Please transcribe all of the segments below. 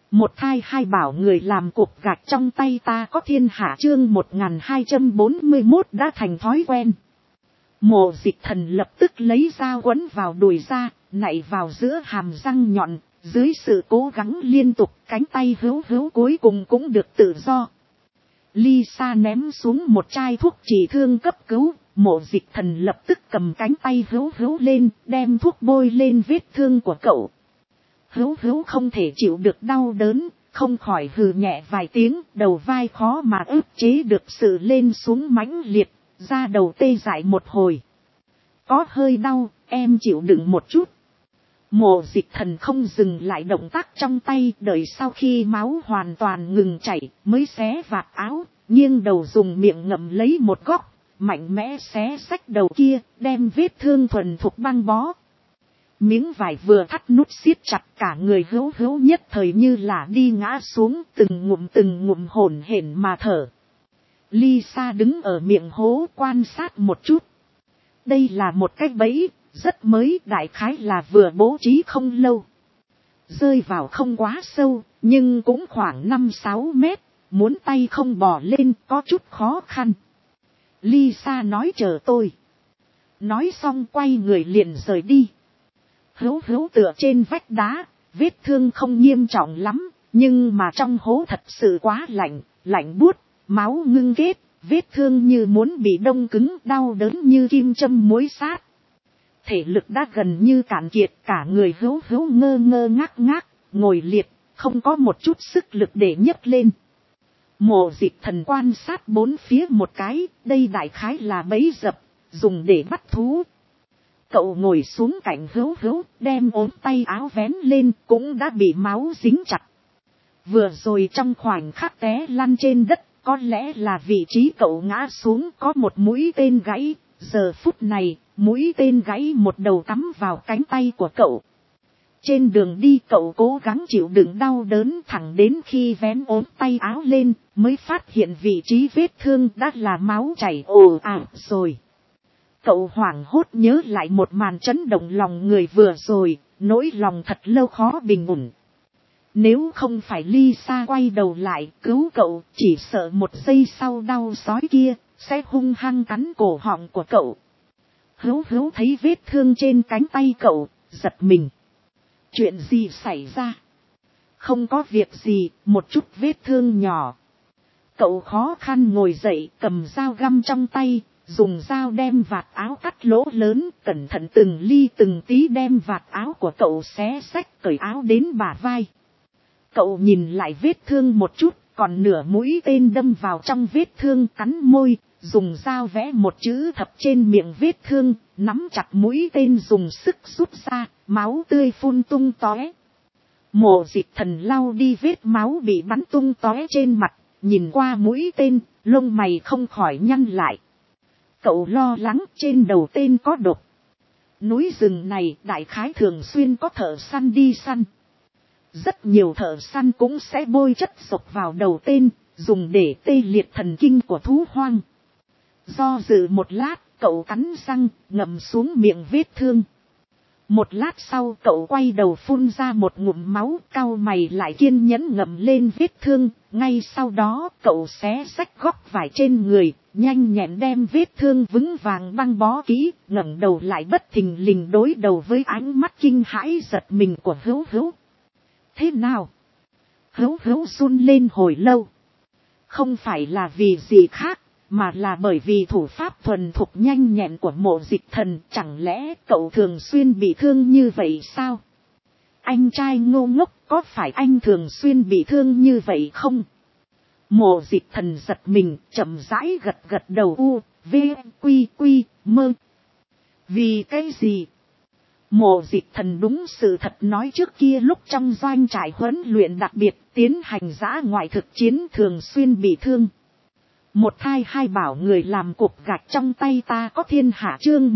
Một thai hai bảo người làm cục gạch trong tay ta có thiên hạ chương 1241 đã thành thói quen. Mộ Dịch Thần lập tức lấy dao quấn vào đùi ra, nạy vào giữa hàm răng nhọn, dưới sự cố gắng liên tục cánh tay hữu cuối cùng cũng được tự do. Lisa ném xuống một chai thuốc trị thương cấp cứu, Mộ Dịch Thần lập tức cầm cánh tay hữu lên, đem thuốc bôi lên vết thương của cậu. Hữu không thể chịu được đau đớn, không khỏi hừ nhẹ vài tiếng, đầu vai khó mà ức chế được sự lên xuống mãnh liệt, da đầu tê dại một hồi. Có hơi đau, em chịu đựng một chút. Mộ Dịch Thần không dừng lại động tác trong tay, đợi sau khi máu hoàn toàn ngừng chảy mới xé vạt áo, nghiêng đầu dùng miệng ngậm lấy một góc, mạnh mẽ xé xách đầu kia, đem vết thương thuần thục băng bó. Miếng vải vừa thắt nút siết chặt, cả người hữu nhất thời như là đi ngã xuống, từng ngụm hổn hển mà thở. Lisa đứng ở miệng hố quan sát một chút. Đây là một cái bẫy, rất mới, đại khái là vừa bố trí không lâu. Rơi vào không quá sâu, nhưng cũng khoảng 5-6 mét, muốn tay không bò lên có chút khó khăn. Lisa nói chờ tôi. Nói xong quay người liền rời đi. Hữu tựa trên vách đá, vết thương không nghiêm trọng lắm, nhưng mà trong hố thật sự quá lạnh buốt, máu ngưng kết, vết thương như muốn bị đông cứng, đau đớn như kim châm muối sát. Thể lực đã gần như cạn kiệt, cả người hữu ngơ ngác, ngồi liệt, không có một chút sức lực để nhấc lên. Mộ Dịch Thần quan sát bốn phía một cái, đây đại khái là bẫy dập, dùng để bắt thú. Cậu ngồi xuống cạnh hữu, đem ốm tay áo vén lên, cũng đã bị máu dính chặt. Vừa rồi trong khoảnh khắc té lăn trên đất, có lẽ là vị trí cậu ngã xuống có một mũi tên gãy. Giờ phút này, mũi tên gãy một đầu cắm vào cánh tay của cậu. Trên đường đi cậu cố gắng chịu đựng đau đớn, thẳng đến khi vén ốm tay áo lên, mới phát hiện vị trí vết thương đã là máu chảy ồ ạt rồi. Cậu hoảng hốt nhớ lại một màn chấn động lòng người vừa rồi, nỗi lòng thật lâu khó bình ổn. Nếu không phải Lisa quay đầu lại cứu cậu, chỉ sợ một giây sau đau sói kia sẽ hung hăng cắn cổ họng của cậu. Hữu thấy vết thương trên cánh tay cậu, giật mình. Chuyện gì xảy ra? Không có việc gì, một chút vết thương nhỏ. Cậu khó khăn ngồi dậy, cầm dao găm trong tay, dùng dao đem vạt áo cắt lỗ lớn, cẩn thận từng ly từng tí đem vạt áo của cậu xé xách, cởi áo đến bả vai. Cậu nhìn lại vết thương một chút, còn nửa mũi tên đâm vào trong vết thương, cắn môi, dùng dao vẽ một chữ thập trên miệng vết thương, nắm chặt mũi tên dùng sức rút ra, máu tươi phun tung tóe. Mộ Dịch Thần lau đi vết máu bị bắn tung tóe trên mặt, nhìn qua mũi tên, lông mày không khỏi nhăn lại. Cậu lo lắng trên đầu tên có độc. Núi rừng này đại khái thường xuyên có thợ săn đi săn. Rất nhiều thợ săn cũng sẽ bôi chất độc vào đầu tên, dùng để tê liệt thần kinh của thú hoang. Do dự một lát, cậu cắn răng, ngậm xuống miệng vết thương. Một lát sau cậu quay đầu phun ra một ngụm máu, cau mày lại kiên nhẫn ngậm lên vết thương. Ngay sau đó cậu xé xách góc vải trên người, nhanh nhẹn đem vết thương vững vàng băng bó kỹ, ngẩng đầu lại bất thình lình đối đầu với ánh mắt kinh hãi giật mình của Hữu. Thế nào? Hữu run lên hồi lâu. Không phải là vì gì khác, mà là bởi vì thủ pháp thuần thục nhanh nhẹn của Mộ Dịch Thần. Chẳng lẽ cậu thường xuyên bị thương như vậy sao? Anh trai ngô ngốc, có phải anh thường xuyên bị thương như vậy không? Mộ Dịch Thần giật mình, chậm rãi gật đầu u, v, quy, mơ. Vì cái gì? Mộ Dịch Thần đúng sự thật nói trước kia lúc trong doanh trại huấn luyện đặc biệt tiến hành dã ngoại thực chiến thường xuyên bị thương. Một thai hai bảo người làm cục gạch trong tay ta có thiên hạ chương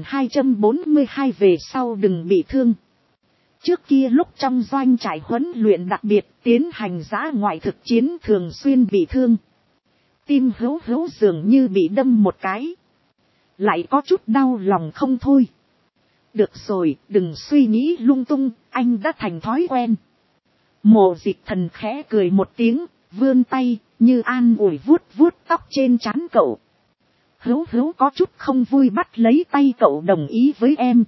1242 về sau đừng bị thương. Trước kia lúc trong doanh trại huấn luyện đặc biệt tiến hành dã ngoại thực chiến thường xuyên bị thương. Tim Hữu dường như bị đâm một cái. Lại có chút đau lòng không thôi. Được rồi, đừng suy nghĩ lung tung, anh đã thành thói quen. Mộ Dịch Thần khẽ cười một tiếng, vươn tay, như an ủi vuốt vuốt tóc trên trán cậu. Hữu Hữu có chút không vui bắt lấy tay cậu, đồng ý với em.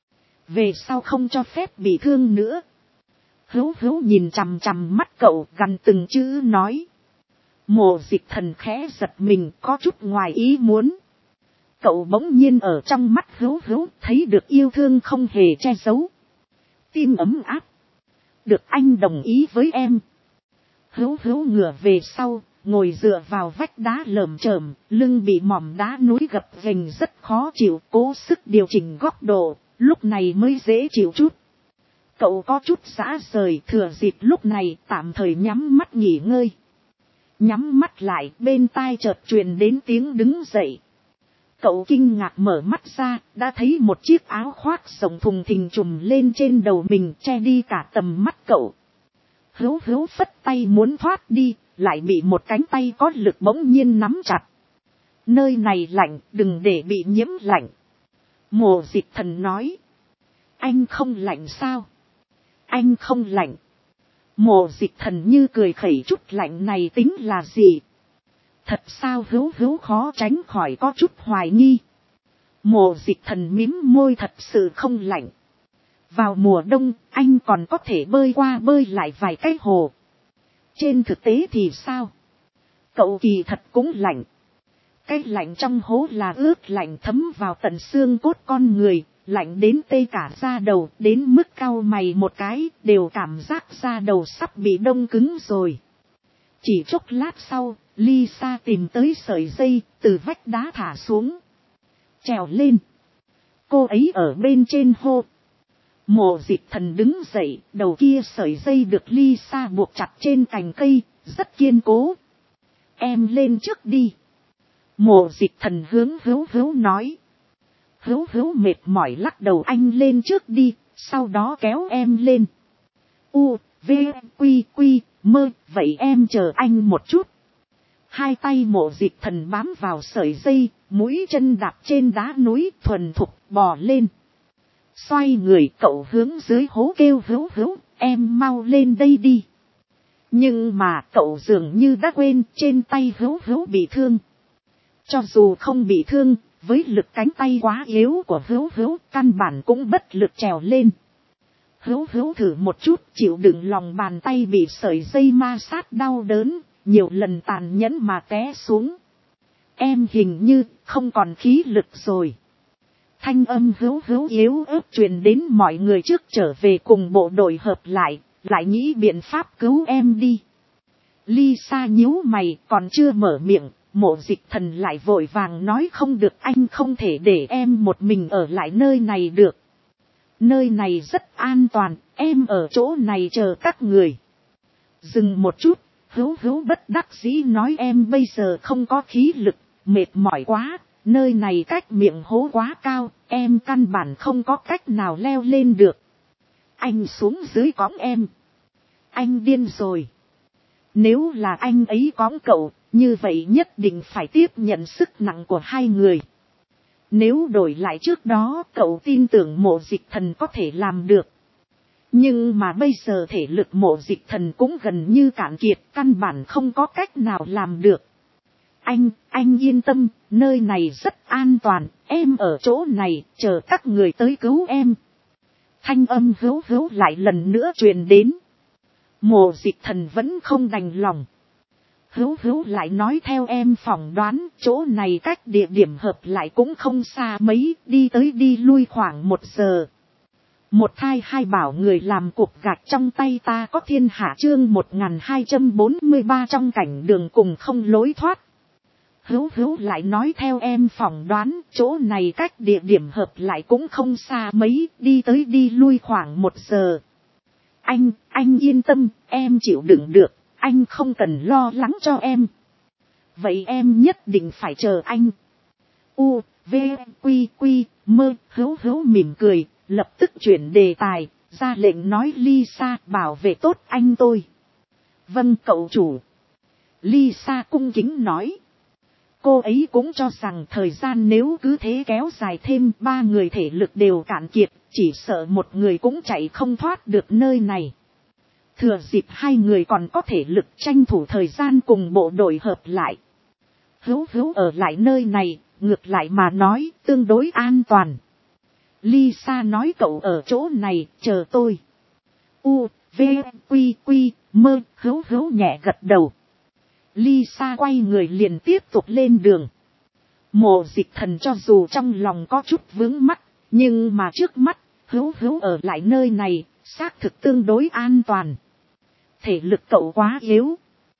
Về sau không cho phép bị thương nữa. Hữu Hữu nhìn chằm chằm mắt cậu, gằn từng chữ nói. Mộ Dịch Thần khẽ giật mình, có chút ngoài ý muốn. Cậu bỗng nhiên ở trong mắt Hữu Hữu thấy được yêu thương không hề che giấu. Tim ấm áp. Được anh đồng ý với em. Hữu Hữu ngửa về sau, ngồi dựa vào vách đá lởm chởm, lưng bị mỏm đá núi gập ghềnh rất khó chịu, cố sức điều chỉnh góc độ, lúc này mới dễ chịu chút. Cậu có chút rã rời, thừa dịp lúc này tạm thời nhắm mắt nghỉ ngơi. Nhắm mắt lại, bên tai chợt truyền đến tiếng đứng dậy. Cậu kinh ngạc mở mắt ra, đã thấy một chiếc áo khoác rộng thùng thình trùm lên trên đầu mình, che đi cả tầm mắt cậu. Hữu Hữu phất tay muốn thoát đi, lại bị một cánh tay có lực bỗng nhiên nắm chặt. Nơi này lạnh, đừng để bị nhiễm lạnh. Mộ Dịch Thần nói. Anh không lạnh sao? Anh không lạnh. Mộ Dịch Thần như cười khẩy, chút lạnh này tính là gì? Thật sao? Hữu Hữu khó tránh khỏi có chút hoài nghi. Mộ Dịch Thần mím môi, thật sự không lạnh. Vào mùa đông, anh còn có thể bơi qua bơi lại vài cái hồ. Trên thực tế thì sao? Cậu kỳ thật cũng lạnh. Cái lạnh trong hố là ướt lạnh thấm vào tận xương cốt con người, lạnh đến tê cả da đầu, đến mức cau mày một cái, đều cảm giác da đầu sắp bị đông cứng rồi. Chỉ chốc lát sau, Lisa tìm tới sợi dây, từ vách đá thả xuống. Trèo lên. Cô ấy ở bên trên hô. Mộ Dịch Thần đứng dậy, đầu kia sợi dây được Lisa buộc chặt trên cành cây, rất kiên cố. Em lên trước đi. Mộ Dịch Thần hướng Hữu Hữu nói. Hữu Hữu mệt mỏi lắc đầu, anh lên trước đi, sau đó kéo em lên. U, V, Quy, Quy, Mơ, vậy em chờ anh một chút. Hai tay Mộ Dịch Thần bám vào sợi dây, mũi chân đạp trên đá núi, thuần thục bò lên. Xoay người cậu hướng dưới hố kêu Hữu Hữu, em mau lên đây đi. Nhưng mà cậu dường như đã quên trên tay Hữu Hữu bị thương. Cho dù không bị thương, với lực cánh tay quá yếu của Hữu Hữu, căn bản cũng bất lực trèo lên. Hữu Hữu thử một chút, chịu đựng lòng bàn tay bị sợi dây ma sát đau đớn, nhiều lần tàn nhẫn mà té xuống. Em hình như không còn khí lực rồi. Thanh âm Hữu Hữu yếu ớt truyền đến mọi người trước trở về cùng bộ đội hợp lại nghĩ biện pháp cứu em đi. Lisa nhíu mày, còn chưa mở miệng, Mộ Dịch Thần lại vội vàng nói không được, anh không thể để em một mình ở lại nơi này được. Nơi này rất an toàn, em ở chỗ này chờ các người. Dừng một chút, Hữu Hữu bất đắc dĩ nói em bây giờ không có khí lực, mệt mỏi quá, nơi này cách miệng hố quá cao, em căn bản không có cách nào leo lên được. Anh xuống dưới cõng em. Anh điên rồi. Nếu là anh ấy cõng cậu, như vậy nhất định phải tiếp nhận sức nặng của hai người. Nếu đổi lại trước đó, cậu tin tưởng Mộ Dịch Thần có thể làm được. Nhưng mà bây giờ thể lực Mộ Dịch Thần cũng gần như cạn kiệt, căn bản không có cách nào làm được. Anh yên tâm, nơi này rất an toàn, em ở chỗ này, chờ các người tới cứu em. Thanh âm Hữu Hữu lại lần nữa truyền đến. Mộ Dịch Thần vẫn không đành lòng. Hữu Hữu lại nói theo em phỏng đoán, chỗ này cách địa điểm hợp lại cũng không xa mấy, đi tới đi lui khoảng 1 giờ. Một thai hai bảo người làm cục gạch trong tay ta có thiên hạ, chương 1243 trong cảnh đường cùng không lối thoát. Hữu Hữu lại nói theo em phỏng đoán, chỗ này cách địa điểm hợp lại cũng không xa mấy, đi tới đi lui khoảng 1 giờ. Anh yên tâm, em chịu đựng được, anh không cần lo lắng cho em. Vậy em nhất định phải chờ anh. U, V, Quy, Quy, Mơ, Hữu Hữu mỉm cười, lập tức chuyển đề tài, ra lệnh nói Lisa bảo vệ tốt anh tôi. Vâng cậu chủ. Lisa cung kính nói. Cô ấy cũng cho rằng thời gian nếu cứ thế kéo dài thêm, 3 người thể lực đều cạn kiệt, chỉ sợ một người cũng chạy không thoát được nơi này. Thừa dịp hai người còn có thể lực tranh thủ thời gian cùng bộ đội hợp lại. Hữu Hữu ở lại nơi này, ngược lại mà nói tương đối an toàn. Lisa nói cậu ở chỗ này, chờ tôi. U, V, Quy, Quy, Mơ, Hữu Hữu nhẹ gật đầu. Lisa quay người liền tiếp tục lên đường. Mộ Dịch Thần cho dù trong lòng có chút vướng mắc, nhưng mà trước mắt, Hữu Hữu ở lại nơi này, xác thực tương đối an toàn. Thể lực cậu quá yếu.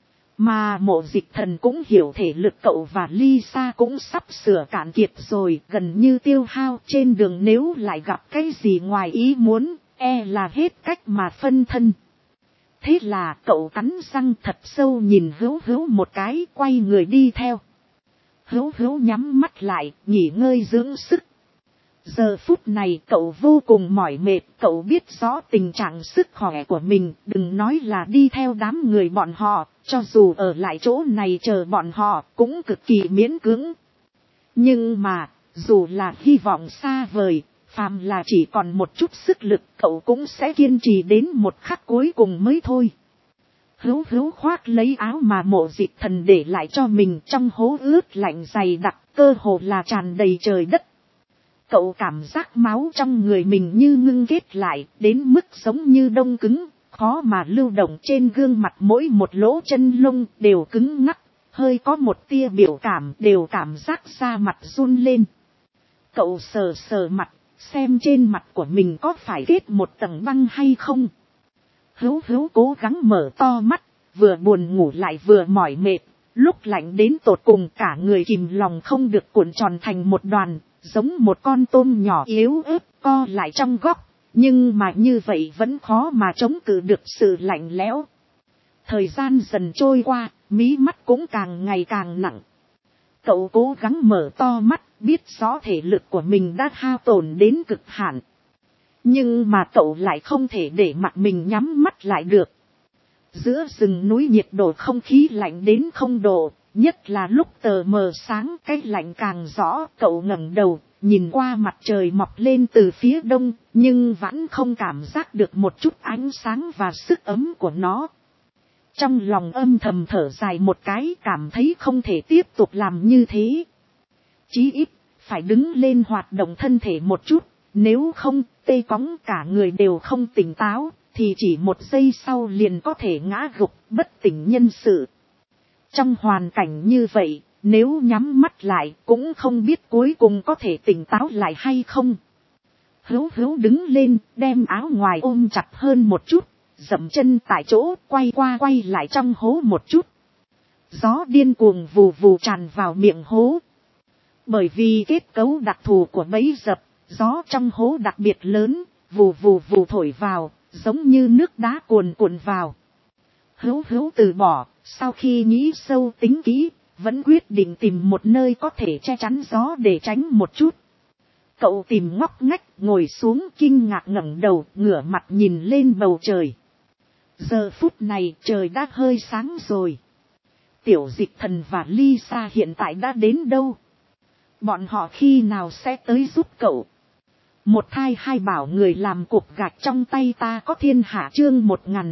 Mà Mộ Dịch Thần cũng hiểu thể lực cậu và Lisa cũng sắp sửa cạn kiệt rồi, gần như tiêu hao, trên đường nếu lại gặp cái gì ngoài ý muốn, e là hết cách mà phân thân. Thế là cậu cắn răng thật sâu nhìn Hữu Hữu một cái, quay người đi theo. Hữu Hữu nhắm mắt lại, nghỉ ngơi dưỡng sức. Giờ phút này cậu vô cùng mỏi mệt, cậu biết rõ tình trạng sức khỏe của mình, đừng nói là đi theo đám người bọn họ, cho dù ở lại chỗ này chờ bọn họ cũng cực kỳ miễn cưỡng. Nhưng mà, dù là hy vọng xa vời, phàm là chỉ còn một chút sức lực cậu cũng sẽ kiên trì đến một khắc cuối cùng mới thôi. Hữu Hữu khoác lấy áo mà Mộ Dịch Thần để lại cho mình, trong hố ướt lạnh dày đặc, cơ hồ là tràn đầy trời đất. Cậu cảm giác máu trong người mình như ngưng kết lại, đến mức giống như đông cứng, khó mà lưu động, trên gương mặt mỗi một lỗ chân lông đều cứng ngắc, hơi có một tia biểu cảm đều cảm giác da mặt run lên. Cậu sờ sờ mặt, xem trên mặt của mình có phải kết một tầng băng hay không. Hữu Hữu cố gắng mở to mắt, vừa buồn ngủ lại vừa mỏi mệt, lúc lạnh đến tột cùng cả người kìm lòng không được cuộn tròn thành một đoàn, giống một con tôm nhỏ yếu ớt co lại trong góc, nhưng mà như vậy vẫn khó mà chống cự được sự lạnh lẽo. Thời gian dần trôi qua, mí mắt cũng càng ngày càng nặng. Cậu cố gắng mở to mắt, biết rõ thể lực của mình đã hao tổn đến cực hạn. Nhưng mà cậu lại không thể để mặt mình nhắm mắt lại được. Giữa rừng núi nhiệt độ không khí lạnh đến 0 độ, nhất là lúc tờ mờ sáng cái lạnh càng rõ. Cậu ngẩng đầu, nhìn qua mặt trời mọc lên từ phía đông, nhưng vẫn không cảm giác được một chút ánh sáng và sức ấm của nó. Trong lòng âm thầm thở dài một cái, cảm thấy không thể tiếp tục làm như thế. Chí ít, phải đứng lên hoạt động thân thể một chút, nếu không, tê cóng cả người đều không tỉnh táo, thì chỉ một giây sau liền có thể ngã gục bất tỉnh nhân sự. Trong hoàn cảnh như vậy, nếu nhắm mắt lại cũng không biết cuối cùng có thể tỉnh táo lại hay không. Hữu Hữu đứng lên, đem áo ngoài ôm chặt hơn một chút, dậm chân tại chỗ, quay qua quay lại trong hố một chút. Gió điên cuồng vù vù tràn vào miệng hố. Bởi vì kết cấu đặc thù của bẫy dập, gió trong hố đặc biệt lớn, vù vù vù thổi vào, giống như nước đá cuồn cuộn vào. Hữu Hữu từ bỏ, sau khi nghĩ sâu tính kỹ, vẫn quyết định tìm một nơi có thể che chắn gió để tránh một chút. Cậu tìm ngóc ngách, ngồi xuống kinh ngạc ngẩng đầu, ngửa mặt nhìn lên bầu trời. Giờ phút này trời đã hơi sáng rồi. Tiểu Dịch Thần và Lisa hiện tại đã đến đâu? Bọn họ khi nào sẽ tới giúp cậu? Một thai hai bảo người làm cục gạch trong tay ta có thiên hạ, chương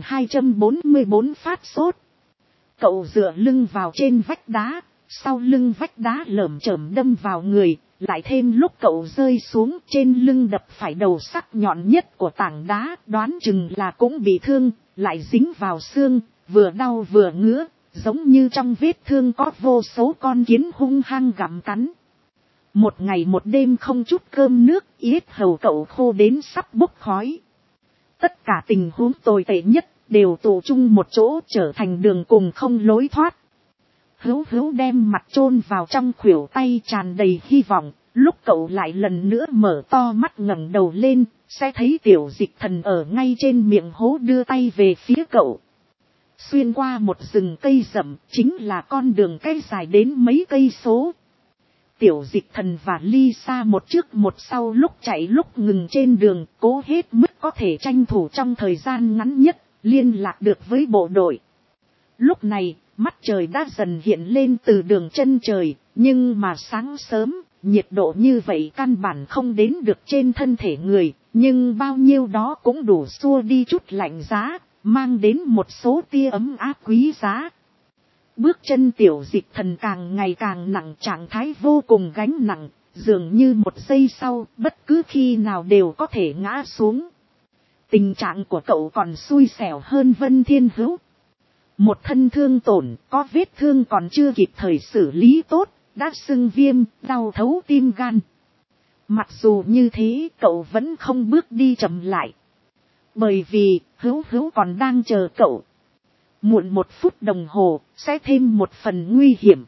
1244 phát sốt. Cậu dựa lưng vào trên vách đá, sau lưng vách đá lởm chởm đâm vào người, lại thêm lúc cậu rơi xuống trên lưng đập phải đầu sắc nhọn nhất của tảng đá, đoán chừng là cũng bị thương, lại dính vào xương, vừa đau vừa ngứa, giống như trong vết thương có vô số con kiến hung hăng gặm cắn. Một ngày một đêm không chút cơm nước, yết hầu cậu khô đến sắp bốc khói. Tất cả tình huống tồi tệ nhất đều tụ chung một chỗ, trở thành đường cùng không lối thoát. Hữu Hữu đem mặt chôn vào trong khuỷu tay, tràn đầy hy vọng. Lúc cậu lại lần nữa mở to mắt ngẩng đầu lên, sẽ thấy Tiểu Dịch Thần ở ngay trên miệng hố đưa tay về phía cậu. Xuyên qua một rừng cây rậm, chính là con đường cây dài đến mấy cây số. Tiểu Dịch Thần và Lisa một trước một sau, lúc chạy lúc ngừng trên đường, cố hết mức có thể tranh thủ trong thời gian ngắn nhất, liên lạc được với bộ đội. Lúc này, mắt trời đã dần hiện lên từ đường chân trời, nhưng mà sáng sớm, nhiệt độ như vậy căn bản không đến được trên thân thể người, nhưng bao nhiêu đó cũng đủ xua đi chút lạnh giá, mang đến một số tia ấm áp quý giá. Bước chân Tiểu Dịch Thần càng ngày càng nặng, trạng thái vô cùng gánh nặng, dường như một giây sau bất cứ khi nào đều có thể ngã xuống. Tình trạng của cậu còn xui xẻo hơn Vân Thiên Hữu. Một thân thương tổn, có vết thương còn chưa kịp thời xử lý tốt, đã sưng viêm, đau thấu tim gan. Mặc dù như thế, cậu vẫn không bước đi chậm lại. Bởi vì, Hữu còn đang chờ cậu. Muộn 1 phút đồng hồ, sẽ thêm một phần nguy hiểm.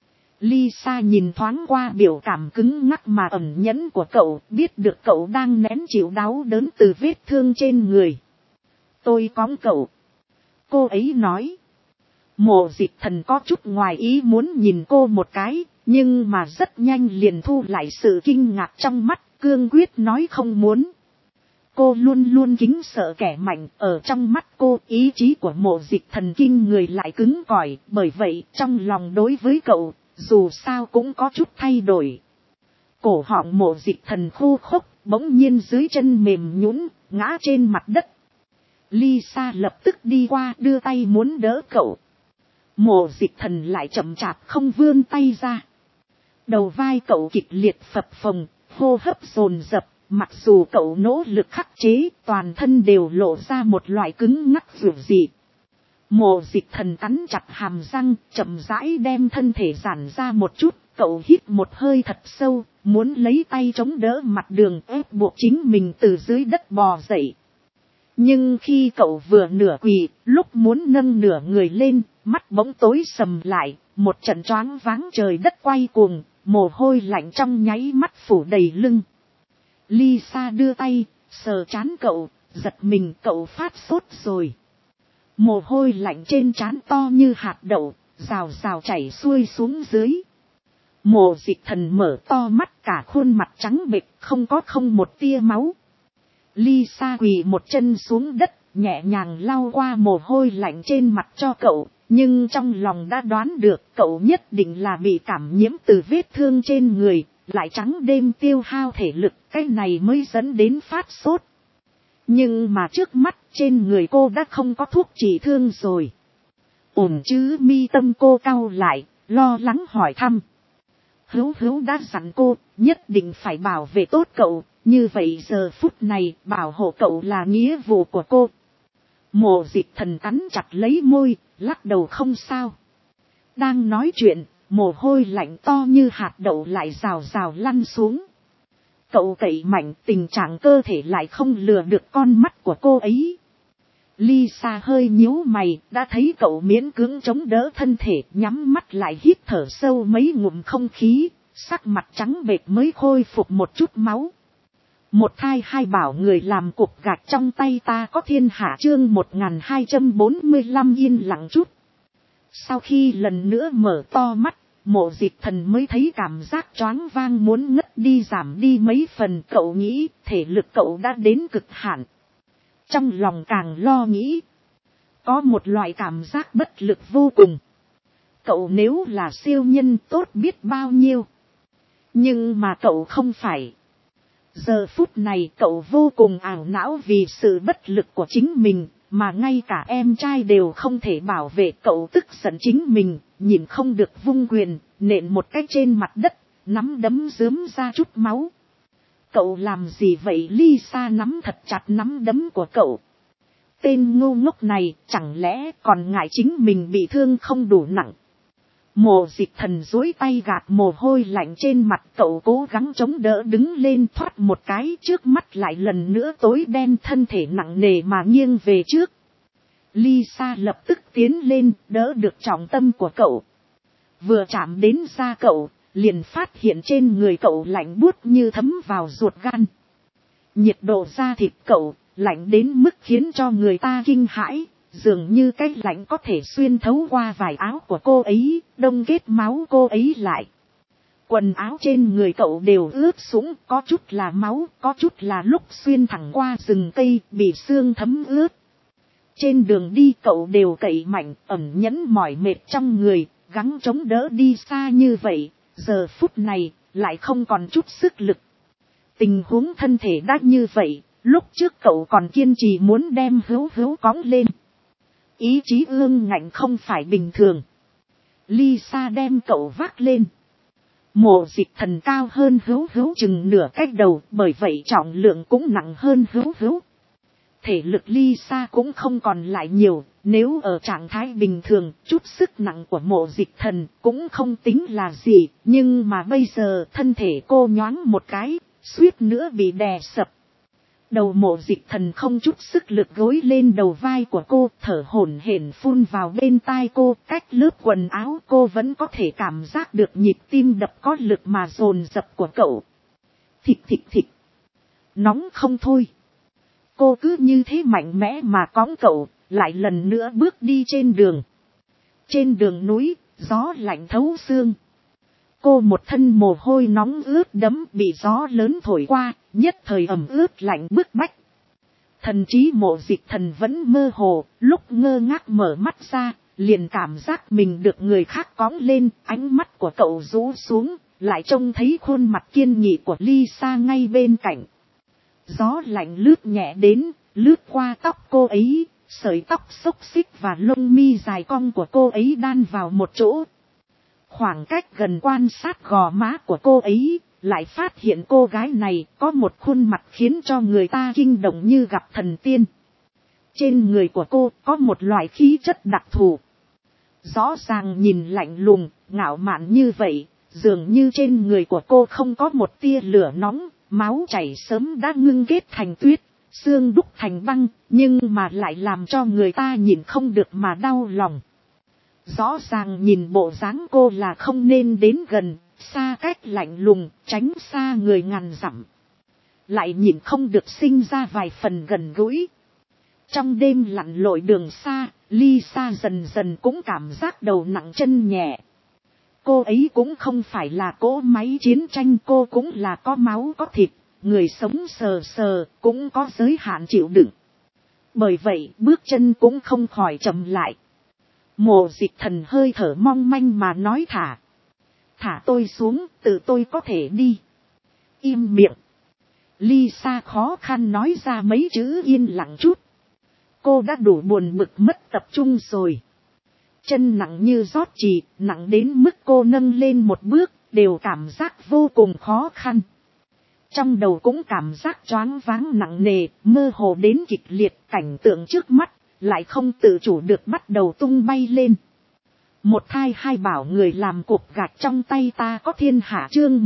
Lisa nhìn thoáng qua biểu cảm cứng ngắc mà ẩn nhẫn của cậu, biết được cậu đang nén chịu đau đớn từ vết thương trên người. Tôi cõng cậu. Cô ấy nói. Mộ Dịch Thần có chút ngoài ý muốn nhìn cô một cái, nhưng mà rất nhanh liền thu lại sự kinh ngạc trong mắt, cương quyết nói không muốn. Cô luôn luôn kính sợ kẻ mạnh, ở trong mắt cô ý chí của Mộ Dịch Thần kinh người lại cứng cỏi, bởi vậy trong lòng đối với cậu, dù sao cũng có chút thay đổi. Cổ họng Mộ Dịch Thần khô khốc, bỗng nhiên dưới chân mềm nhũn, ngã trên mặt đất. Lisa lập tức đi qua đưa tay muốn đỡ cậu. Mộ Dịch Thần lại chậm chạp không vươn tay ra. Đầu vai cậu kịch liệt phập phồng, hô hấp dồn dập, mặc dù cậu nỗ lực khắc chế, toàn thân đều lộ ra một loại cứng ngắc dữ dị. Mộ Dịch Thần cắn chặt hàm răng, chậm rãi đem thân thể giãn ra một chút, cậu hít một hơi thật sâu, muốn lấy tay chống đỡ mặt đường ép buộc chính mình từ dưới đất bò dậy. Nhưng khi cậu vừa nửa quỳ, lúc muốn nâng nửa người lên, mắt bỗng tối sầm lại, một trận choáng váng trời đất quay cuồng, mồ hôi lạnh trong nháy mắt phủ đầy lưng. Lisa đưa tay, sờ trán cậu, giật mình, cậu phát sốt rồi. Mồ hôi lạnh trên trán to như hạt đậu, rào rào chảy xuôi xuống dưới. Mộ Dịch Thần mở to mắt, cả khuôn mặt trắng bệch, không một tia máu. Lisa quỳ một chân xuống đất, nhẹ nhàng lau qua mồ hôi lạnh trên mặt cho cậu, nhưng trong lòng đã đoán được cậu nhất định là bị cảm nhiễm từ vết thương trên người, lại trắng đêm tiêu hao thể lực, cái này mới dẫn đến phát sốt. Nhưng mà trước mắt trên người cô đã không có thuốc trị thương rồi. Ổn chứ? Mi tâm cô cau lại, lo lắng hỏi thăm. Hữu đã dặn cô, nhất định phải bảo vệ tốt cậu, như vậy giờ phút này bảo hộ cậu là nghĩa vụ của cô. Mộ Dịch Thần cắn chặt lấy môi, lắc đầu không sao. Đang nói chuyện, mồ hôi lạnh to như hạt đậu lại rào rào lăn xuống. Cậu cậy mạnh, tình trạng cơ thể lại không lừa được con mắt của cô ấy. Lisa hơi nhíu mày, đã thấy cậu miễn cưỡng chống đỡ thân thể, nhắm mắt lại hít thở sâu mấy ngụm không khí, sắc mặt trắng bệch mới khôi phục một chút máu. Một thai hai bảo người làm cục gạch trong tay ta có thiên hạ, chương 1245 yên lặng chút. Sau khi lần nữa mở to mắt, Mộ Dịch Thần mới thấy cảm giác choáng vang muốn ngất đi giảm đi mấy phần. Cậu nghĩ thể lực cậu đã đến cực hạn. Trong lòng càng lo nghĩ, có một loại cảm giác bất lực vô cùng. Cậu nếu là siêu nhân tốt biết bao nhiêu. Nhưng mà cậu không phải. Giờ phút này cậu vô cùng ảo não vì sự bất lực của chính mình, mà ngay cả em trai đều không thể bảo vệ. Cậu tức giận chính mình, nhìn không được vung quyền, nện một cái trên mặt đất, nắm đấm rướm ra chút máu. Cậu làm gì vậy? Lisa nắm thật chặt nắm đấm của cậu. Tên ngu ngốc này chẳng lẽ còn ngại chính mình bị thương không đủ nặng. Mộ Dịch Thần duỗi tay gạt mồ hôi lạnh trên mặt, cậu cố gắng chống đỡ đứng lên, thoát một cái, trước mắt lại lần nữa tối đen, thân thể nặng nề mà nghiêng về trước. Lisa lập tức tiến lên, đỡ được trọng tâm của cậu. Vừa chạm đến da cậu, liền phát hiện trên người cậu lạnh buốt như thấm vào ruột gan. Nhiệt độ da thịt cậu lạnh đến mức khiến cho người ta kinh hãi, dường như cái lạnh có thể xuyên thấu qua vải áo của cô ấy, đông kết máu cô ấy lại. Quần áo trên người cậu đều ướt sũng, có chút là máu, có chút là lúc xuyên thẳng qua rừng cây, bị sương thấm ướt. Trên đường đi cậu đều cậy mạnh, ẩn nhẫn mỏi mệt trong người, gắng chống đỡ đi xa như vậy, giờ phút này lại không còn chút sức lực. Tình huống thân thể đã như vậy, lúc trước cậu còn kiên trì muốn đem Hữu cõng lên. Ý chí ương ngạnh không phải bình thường. Lisa đem cậu vác lên. Mộ Dịch Thần cao hơn Hữu Hữu chừng nửa cách đầu, bởi vậy trọng lượng cũng nặng hơn Hữu Hữu. Thể lực Lisa cũng không còn lại nhiều, nếu ở trạng thái bình thường, chút sức nặng của Mộ Dịch Thần cũng không tính là gì, nhưng mà bây giờ thân thể cô nhoáng một cái, suýt nữa bị đè sập. Đầu Mộ Dịch Thần không chút sức lực gối lên đầu vai của cô, thở hổn hển phun vào bên tai cô, cách lớp quần áo cô vẫn có thể cảm giác được nhịp tim đập có lực mà dồn dập của cậu. Thịt thịt thịt. Nóng không thôi. Cô cứ như thế mạnh mẽ mà cõng cậu, lại lần nữa bước đi trên đường. Trên đường núi, gió lạnh thấu xương. Cô một thân mồ hôi nóng ướt đẫm bị gió lớn thổi qua, nhất thời ẩm ướt lạnh bức bách. Thần trí Mộ Dịch Thần vẫn mơ hồ, lúc ngơ ngác mở mắt ra, liền cảm giác mình được người khác cõng lên, ánh mắt của cậu rũ xuống, lại trông thấy khuôn mặt kiên nghị của Lisa ngay bên cạnh. Gió lạnh lướt nhẹ đến, lướt qua tóc cô ấy, sợi tóc xốc xích và lông mi dài cong của cô ấy đan vào một chỗ. Khoảng cách gần quan sát gò má của cô ấy, lại phát hiện cô gái này có một khuôn mặt khiến cho người ta kinh động như gặp thần tiên. Trên người của cô có một loại khí chất đặc thù. Rõ ràng nhìn lạnh lùng, ngạo mạn như vậy, dường như trên người của cô không có một tia lửa nóng, máu chảy sớm đã ngưng kết thành tuyết, xương đúc thành băng, nhưng mà lại làm cho người ta nhìn không được mà đau lòng. Rõ ràng nhìn bộ dáng cô là không nên đến gần, xa cách lạnh lùng, tránh xa người ngàn dặm. Lại nhìn không được sinh ra vài phần gần gũi. Trong đêm lặn lội đường xa, Lisa dần dần cũng cảm giác đầu nặng chân nhẹ. Cô ấy cũng không phải là cỗ máy chiến tranh, cô cũng là có máu có thịt, người sống sờ sờ, cũng có giới hạn chịu đựng. Bởi vậy bước chân cũng không khỏi chậm lại. Mộ Dịch Thần hơi thở mong manh mà nói thả tôi xuống, tự tôi có thể đi. Im miệng. Lisa khó khăn nói ra mấy chữ yên lặng chút. Cô đã đủ buồn bực mất tập trung rồi. Chân nặng như rót chì, nặng đến mức cô nâng lên một bước, đều cảm giác vô cùng khó khăn. Trong đầu cũng cảm giác choáng váng nặng nề, mơ hồ đến kịch liệt, cảnh tượng trước mắt lại không tự chủ được bắt đầu tung bay lên. Một thai hai bảo người làm cục gạch trong tay ta có thiên hạ, chương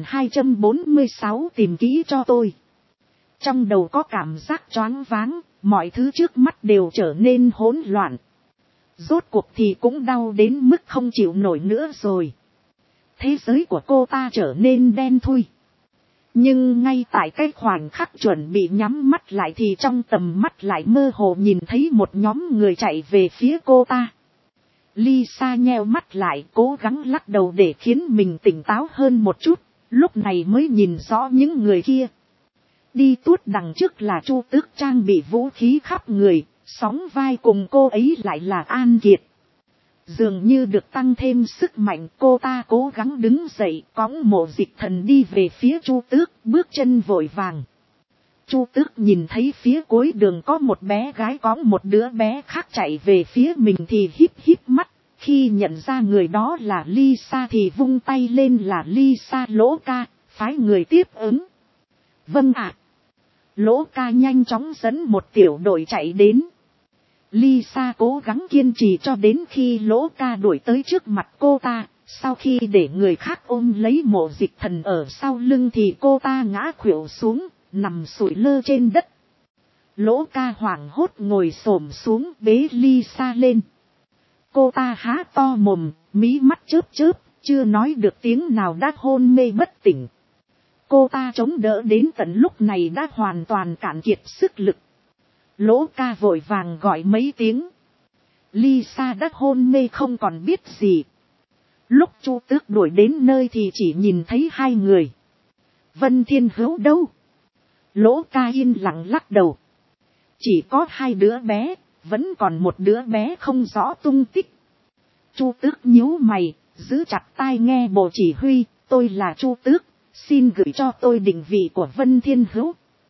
1246 tìm kỹ cho tôi. Trong đầu có cảm giác choáng váng, mọi thứ trước mắt đều trở nên hỗn loạn. Rốt cuộc thì cũng đau đến mức không chịu nổi nữa rồi. Thế giới của cô ta trở nên đen thui. Nhưng ngay tại cái khoảnh khắc chuẩn bị nhắm mắt lại thì trong tầm mắt lại mơ hồ nhìn thấy một nhóm người chạy về phía cô ta. Lisa nheo mắt lại, cố gắng lắc đầu để khiến mình tỉnh táo hơn một chút, lúc này mới nhìn rõ những người kia. Đi tuốt đằng trước là Chu Tước trang bị vũ khí khắp người, sóng vai cùng cô ấy lại là An Kiệt. Dường như được tăng thêm sức mạnh, cô ta cố gắng đứng dậy, cõng Mộ Dịch Thần đi về phía Chu Tước, bước chân vội vàng. Chu Tước nhìn thấy phía cuối đường có một bé gái cõng một đứa bé khác chạy về phía mình thì híp híp mắt, khi nhận ra người đó là Lisa thì vung tay lên là Lisa. Lỗ ca, phái người tiếp ứng. Vâng ạ. Lỗ ca nhanh chóng dẫn một tiểu đội chạy đến. Lisa cố gắng kiên trì cho đến khi Lỗ ca đuổi tới trước mặt cô ta, sau khi để người khác ôm lấy Mộ Dịch Thần ở sau lưng thì cô ta ngã khuỵu xuống, nằm sụi lơ trên đất. Lỗ ca hoảng hốt ngồi xổm xuống bế Lisa lên. Cô ta há to mồm, mí mắt chớp chớp, chưa nói được tiếng nào đã hôn mê bất tỉnh. Cô ta chống đỡ đến tận lúc này đã hoàn toàn cạn kiệt sức lực. Lỗ ca vội vàng gọi mấy tiếng. Lisa đã hôn mê không còn biết gì. Lúc Chu Tước đuổi đến nơi thì chỉ nhìn thấy hai người. Vân Thiên Hữu đâu? Lỗ ca yên lặng lắc đầu. Chỉ có hai đứa bé, vẫn còn một đứa bé không rõ tung tích. Chu Tước nhíu mày, giữ chặt tai nghe bộ chỉ huy. Tôi là Chu Tước, xin gửi cho tôi định vị của Vân Thiên Hữu.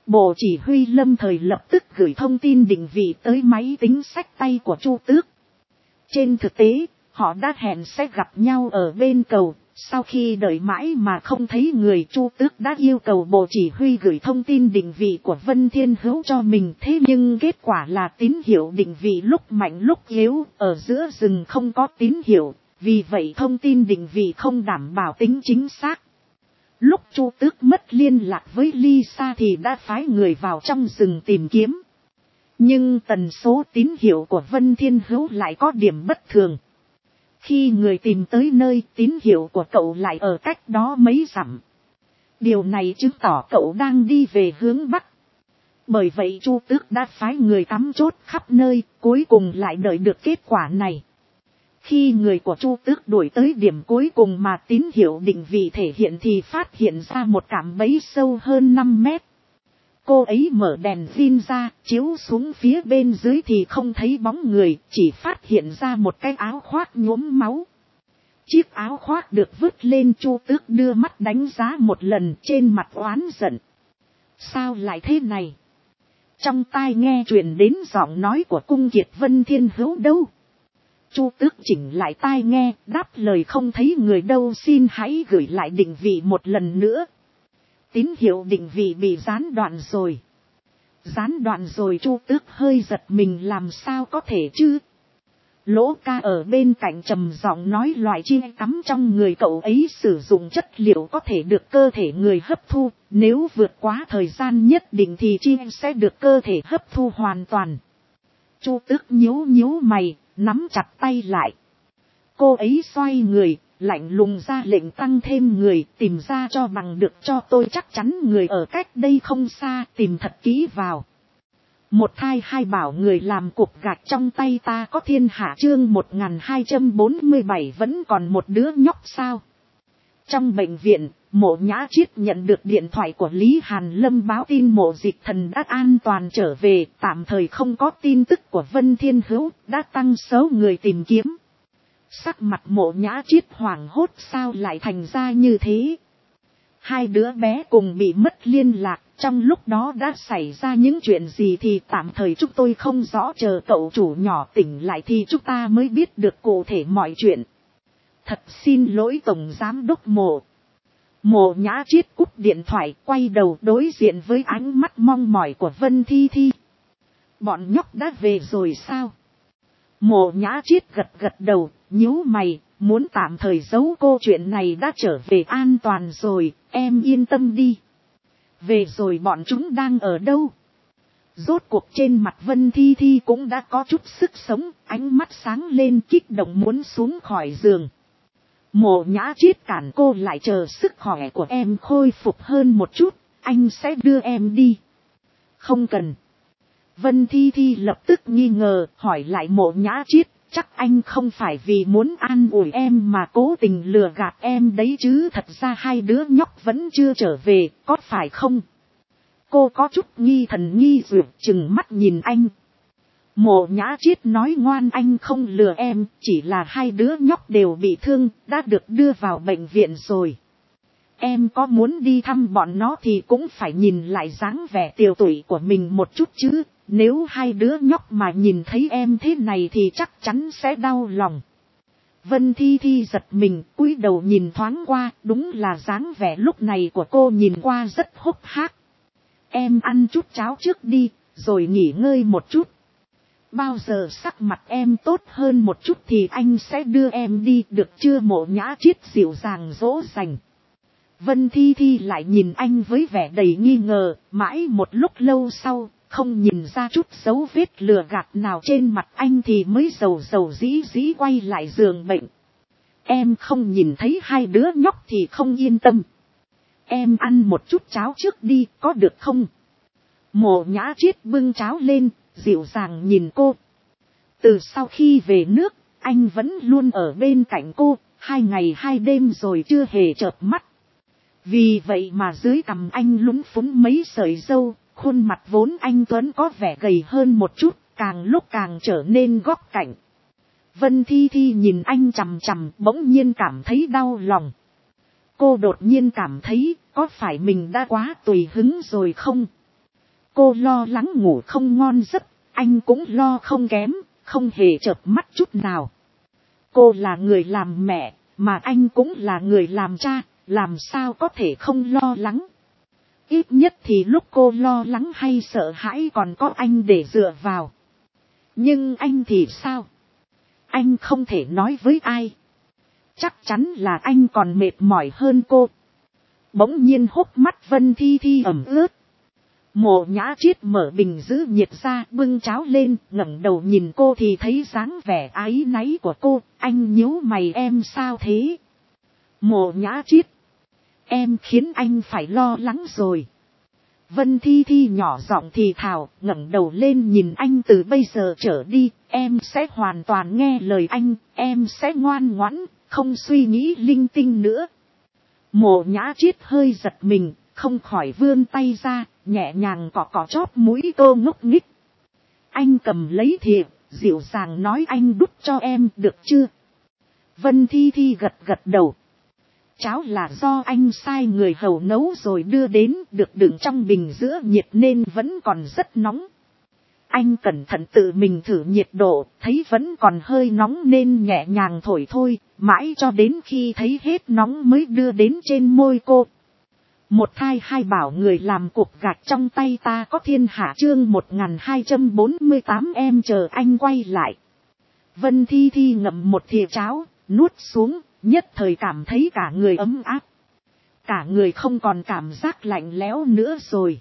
Bộ chỉ huy lâm thời lập tức gửi thông tin định vị tới máy tính xách tay của Chu Tước. Trên thực tế, họ đã hẹn sẽ gặp nhau ở bên cầu. Sau khi đợi mãi mà không thấy người, Chu Tước đã yêu cầu bộ chỉ huy gửi thông tin định vị của Vân Thiên Hữu cho mình. Thế nhưng kết quả là tín hiệu định vị lúc mạnh lúc yếu, ở giữa rừng không có tín hiệu. Vì vậy thông tin định vị không đảm bảo tính chính xác. Lúc Chu Tước mất liên lạc với Lisa thì đã phái người vào trong rừng tìm kiếm. Nhưng tần số tín hiệu của Vân Thiên Hữu lại có điểm bất thường. Khi người tìm tới nơi, tín hiệu của cậu lại ở cách đó mấy dặm. Điều này chứng tỏ cậu đang đi về hướng Bắc. Bởi vậy Chu Tước đã phái người cắm chốt khắp nơi, cuối cùng lại đợi được kết quả này. Khi người của Chu Tước đuổi tới điểm cuối cùng mà tín hiệu định vị thể hiện thì phát hiện ra một cạm bẫy sâu hơn 5 mét. Cô ấy mở đèn pin ra, chiếu xuống phía bên dưới thì không thấy bóng người, chỉ phát hiện ra một cái áo khoác nhuốm máu. Chiếc áo khoác được vứt lên, Chu Tước đưa mắt đánh giá một lần, trên mặt oán giận. Sao lại thế này? Trong tai nghe truyền đến giọng nói của cung kiệt Vân Thiên Hữu đâu? Chu Tước chỉnh lại tai nghe, đáp lời không thấy người đâu, xin hãy gửi lại định vị một lần nữa. Tín hiệu định vị bị gián đoạn rồi. Gián đoạn rồi? Chu Tước hơi giật mình, làm sao có thể chứ? Lỗ ca ở bên cạnh trầm giọng nói, loại chi cắm trong người cậu ấy sử dụng chất liệu có thể được cơ thể người hấp thu, nếu vượt quá thời gian nhất định thì chi sẽ được cơ thể hấp thu hoàn toàn. Chu Tước nhíu mày, nắm chặt tay lại. Cô ấy xoay người, lạnh lùng ra lệnh tăng thêm người, tìm ra cho bằng được cho tôi, chắc chắn người ở cách đây không xa, tìm thật kỹ vào. Một thai hai bảo người làm cục gạch trong tay ta có thiên hạ. Chương 1247 vẫn còn một đứa nhóc sao? Trong bệnh viện, Mộ Nhã Chiết nhận được điện thoại của Lý Hàn Lâm báo tin Mộ Dịch Thần đã an toàn trở về, tạm thời không có tin tức của Vân Thiên Hữu, đã tăng số người tìm kiếm. Sắc mặt Mộ Nhã Chiết hoảng hốt, sao lại thành ra như thế? Hai đứa bé cùng bị mất liên lạc, trong lúc đó đã xảy ra những chuyện gì thì tạm thời chúng tôi không rõ, chờ cậu chủ nhỏ tỉnh lại thì chúng ta mới biết được cụ thể mọi chuyện. Thật xin lỗi Tổng Giám đốc Mộ. Mộ Nhã Chiết cúp điện thoại, quay đầu đối diện với ánh mắt mong mỏi của Vân Thi Thi. Bọn nhóc đã về rồi sao? Mộ Nhã Chiết gật đầu, nhíu mày, muốn tạm thời giấu cô chuyện này đã trở về an toàn rồi, em yên tâm đi. Về rồi? Bọn chúng đang ở đâu? Rốt cuộc trên mặt Vân Thi Thi cũng đã có chút sức sống, ánh mắt sáng lên kích động muốn xuống khỏi giường. Mộ Nhã Chiết cản cô lại, chờ sức khỏe của em khôi phục hơn một chút, anh sẽ đưa em đi. Không cần. Vân Thi Thi lập tức nghi ngờ, hỏi lại Mộ Nhã Chiết, chắc anh không phải vì muốn an ủi em mà cố tình lừa gạt em đấy chứ? Thật ra hai đứa nhóc vẫn chưa trở về, có phải không? Cô có chút nghi thần nghi duyệt, chừng mắt nhìn anh. Mộ Nhã Chiết nói, ngoan, anh không lừa em, chỉ là hai đứa nhóc đều bị thương, đã được đưa vào bệnh viện rồi. Em có muốn đi thăm bọn nó thì cũng phải nhìn lại dáng vẻ tiều tụy của mình một chút chứ, nếu hai đứa nhóc mà nhìn thấy em thế này thì chắc chắn sẽ đau lòng. Vân Thi Thi giật mình, cúi đầu nhìn thoáng qua, đúng là dáng vẻ lúc này của cô nhìn qua rất hốc hác. Em ăn chút cháo trước đi, rồi nghỉ ngơi một chút. Bao giờ sắc mặt em tốt hơn một chút thì anh sẽ đưa em đi, được chưa? Mộ Nhã Chiết dịu dàng dỗ dành. Vân Thi Thi lại nhìn anh với vẻ đầy nghi ngờ, mãi một lúc lâu sau, không nhìn ra chút dấu vết lừa gạt nào trên mặt anh thì mới dầu dĩ quay lại giường bệnh. Em không nhìn thấy hai đứa nhóc thì không yên tâm. Em ăn một chút cháo trước đi, có được không? Mộ Nhã Chiết bưng cháo lên, dịu dàng nhìn cô. Từ sau khi về nước, anh vẫn luôn ở bên cạnh cô, 2 ngày 2 đêm rồi chưa hề chợp mắt. Vì vậy mà dưới cằm anh lúng phúng mấy sợi râu, khuôn mặt vốn anh tuấn có vẻ gầy hơn một chút, càng lúc càng trở nên góc cạnh. Vân Thi Thi nhìn anh chằm chằm, bỗng nhiên cảm thấy đau lòng. Cô đột nhiên cảm thấy, có phải mình đã quá tùy hứng rồi không? Cô lo lắng ngủ không ngon giấc, anh cũng lo không kém, không hề chợp mắt chút nào. Cô là người làm mẹ, mà anh cũng là người làm cha, làm sao có thể không lo lắng. Ít nhất thì lúc cô lo lắng hay sợ hãi còn có anh để dựa vào. Nhưng anh thì sao? Anh không thể nói với ai. Chắc chắn là anh còn mệt mỏi hơn cô. Bỗng nhiên hốc mắt Vân Thi Thi ẩm ướt. Mộ Nhã Triết mở bình giữ nhiệt ra, bưng cháo lên, ngẩng đầu nhìn cô thì thấy dáng vẻ áy náy của cô. Anh nhíu mày, em sao thế? Mộ Nhã Triết, em khiến anh phải lo lắng rồi. Vân Thi Thi nhỏ giọng thì thào, ngẩng đầu lên nhìn anh, từ bây giờ trở đi, em sẽ hoàn toàn nghe lời anh, em sẽ ngoan ngoãn, không suy nghĩ linh tinh nữa. Mộ Nhã Triết hơi giật mình, không khỏi vươn tay ra, nhẹ nhàng cọ cọ chóp mũi cô ngốc nghích. Anh cầm lấy thìa, dịu dàng nói, anh đút cho em được chưa? Vân Thi Thi gật gật đầu. Cháo là do anh sai người hầu nấu rồi đưa đến, được đựng trong bình giữ nhiệt nên vẫn còn rất nóng. Anh cẩn thận tự mình thử nhiệt độ, thấy vẫn còn hơi nóng nên nhẹ nhàng thổi thôi, mãi cho đến khi thấy hết nóng mới đưa đến trên môi cô. Một thai hai bảo người làm cục gạch trong tay ta có thiên hạ, chương 1248, em chờ anh quay lại. Vân Thi Thi ngậm một thìa cháo, nuốt xuống, nhất thời cảm thấy cả người ấm áp. Cả người không còn cảm giác lạnh lẽo nữa rồi.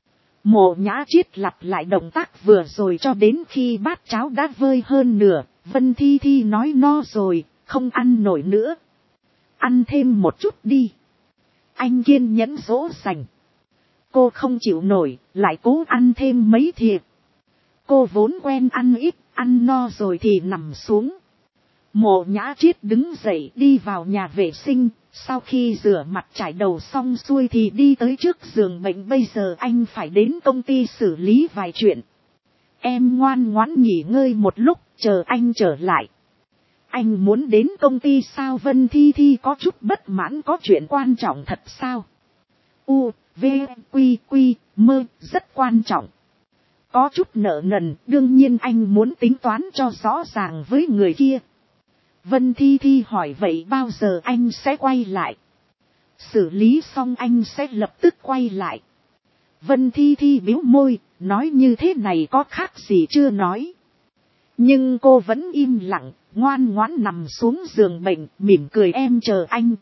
Mộ Nhã Triết lặp lại động tác vừa rồi cho đến khi bát cháo đã vơi hơn nửa. Vân Thi Thi nói no rồi, không ăn nổi nữa. Ăn thêm một chút đi. Anh kiên nhẫn dỗ dành. Cô không chịu nổi, lại cố ăn thêm mấy thìa. Cô vốn quen ăn ít, ăn no rồi thì nằm xuống. Mộ Nhã Triết đứng dậy đi vào nhà vệ sinh, sau khi rửa mặt chải đầu xong xuôi thì đi tới trước giường bệnh. Bây giờ anh phải đến công ty xử lý vài chuyện. Em ngoan ngoãn nghỉ ngơi một lúc, chờ anh trở lại. Anh muốn đến công ty sao? Vân Thi Thi có chút bất mãn, có chuyện quan trọng thật sao? U, V, Quy, Quy, Mơ, rất quan trọng. Có chút nợ nần, đương nhiên anh muốn tính toán cho rõ ràng với người kia. Vân Thi Thi hỏi, vậy bao giờ anh sẽ quay lại? Xử lý xong anh sẽ lập tức quay lại. Vân Thi Thi bĩu môi, nói như thế này có khác gì chưa nói. Nhưng cô vẫn im lặng, ngoan ngoãn nằm xuống giường bệnh, mỉm cười, em chờ anh.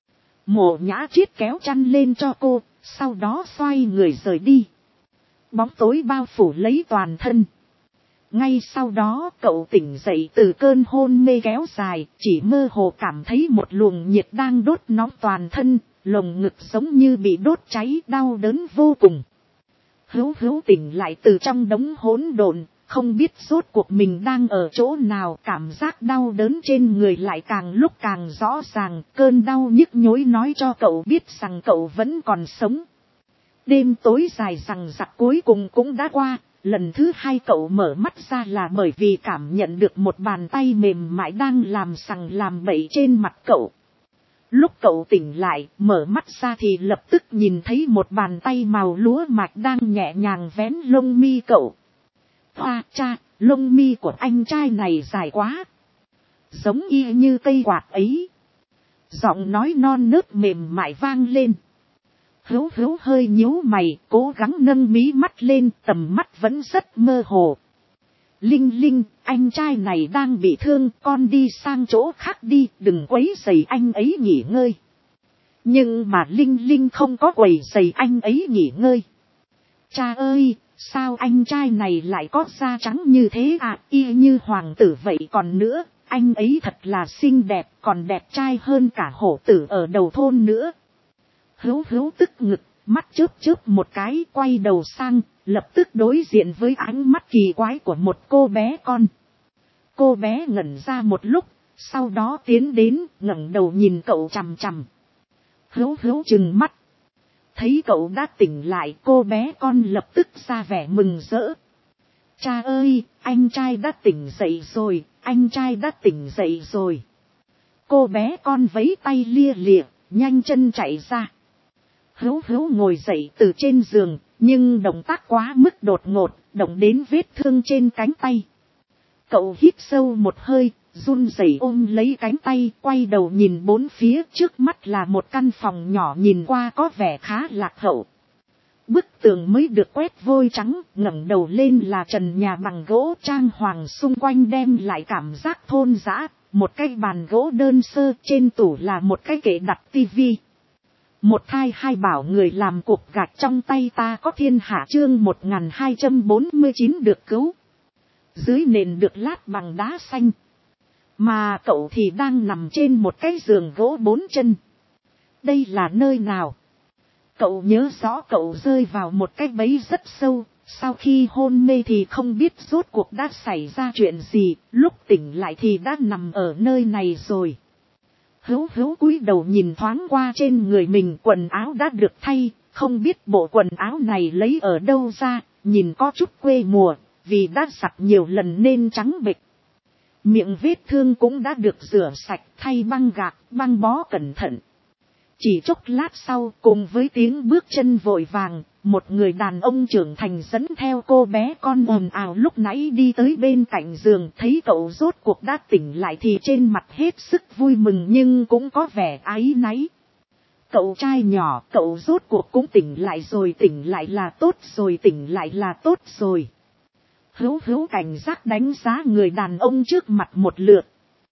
Mộ Nhã Triết kéo chăn lên cho cô, sau đó xoay người rời đi. Bóng tối bao phủ lấy toàn thân. Ngay sau đó cậu tỉnh dậy từ cơn hôn mê kéo dài, chỉ mơ hồ cảm thấy một luồng nhiệt đang đốt nóng toàn thân, lồng ngực giống như bị đốt cháy, đau đớn vô cùng. Hữu tỉnh lại từ trong đống hỗn độn, không biết rốt cuộc mình đang ở chỗ nào, cảm giác đau đớn trên người lại càng lúc càng rõ ràng, cơn đau nhức nhối nói cho cậu biết rằng cậu vẫn còn sống. Đêm tối dài rằng rặc cuối cùng cũng đã qua. Lần thứ hai cậu mở mắt ra là bởi vì cảm nhận được một bàn tay mềm mại đang làm sằng làm bậy trên mặt cậu. Lúc cậu tỉnh lại, mở mắt ra thì lập tức nhìn thấy một bàn tay màu lúa mạch đang nhẹ nhàng vén lông mi cậu. Hoa cha, lông mi của anh trai này dài quá. Giống y như cây quạt ấy. Giọng nói non nớt mềm mại vang lên. Hữu hơi nhíu mày, cố gắng nâng mí mắt lên, tầm mắt vẫn rất mơ hồ. Linh, anh trai này đang bị thương, con đi sang chỗ khác đi, đừng quấy rầy anh ấy nghỉ ngơi. Nhưng mà Linh không có quấy rầy anh ấy nghỉ ngơi. Cha ơi, sao anh trai này lại có da trắng như thế à, y như hoàng tử vậy. Còn nữa, anh ấy thật là xinh đẹp, còn đẹp trai hơn cả hổ tử ở đầu thôn nữa. Hữu tức ngực, mắt chớp một cái, quay đầu sang, lập tức đối diện với ánh mắt kỳ quái của một cô bé con. Cô bé ngẩn ra một lúc, sau đó tiến đến, ngẩng đầu nhìn cậu chằm chằm. Hữu trừng mắt. Thấy cậu đã tỉnh lại, cô bé con lập tức ra vẻ mừng rỡ. Cha ơi, anh trai đã tỉnh dậy rồi, anh trai đã tỉnh dậy rồi. Cô bé con vẫy tay lia lịa, nhanh chân chạy ra. Hữu ngồi dậy từ trên giường, Nhưng động tác quá mức đột ngột, động đến vết thương trên cánh tay. Cậu hít sâu một hơi, run rẩy ôm lấy cánh tay, quay đầu nhìn bốn phía, trước mắt là một căn phòng nhỏ nhìn qua có vẻ khá lạc hậu. Bức tường mới được quét vôi trắng, ngẩng đầu lên là trần nhà bằng gỗ trang hoàng xung quanh đem lại cảm giác thôn dã. Một cái bàn gỗ đơn sơ, trên tủ là một cái kệ đặt tivi. Một thai hai bảo người làm cục gạch trong tay ta có thiên hạ chương 1249 được cứu. Dưới nền được lát bằng đá xanh. Mà cậu thì đang nằm trên một cái giường gỗ 4 chân. Đây là nơi nào? Cậu nhớ rõ cậu rơi vào một cái bẫy rất sâu. Sau khi hôn mê thì không biết rốt cuộc đã xảy ra chuyện gì. Lúc tỉnh lại thì đã nằm ở nơi này rồi. Hữu cúi đầu nhìn thoáng qua trên người mình, quần áo đã được thay. Không biết bộ quần áo này lấy ở đâu ra. Nhìn có chút quê mùa. Vì đã giặt nhiều lần nên trắng bệch. Miệng vết thương cũng đã được rửa sạch, thay băng gạc, băng bó cẩn thận. Chỉ chốc lát sau, cùng với tiếng bước chân vội vàng, một người đàn ông trưởng thành dẫn theo cô bé con ồn ào lúc nãy đi tới bên cạnh giường. Thấy cậu rốt cuộc đã tỉnh lại thì trên mặt hết sức vui mừng nhưng cũng có vẻ áy náy. Cậu trai nhỏ, cậu rốt cuộc cũng tỉnh lại rồi, tỉnh lại là tốt rồi, tỉnh lại là tốt rồi. Hữu cảnh giác đánh giá người đàn ông trước mặt một lượt.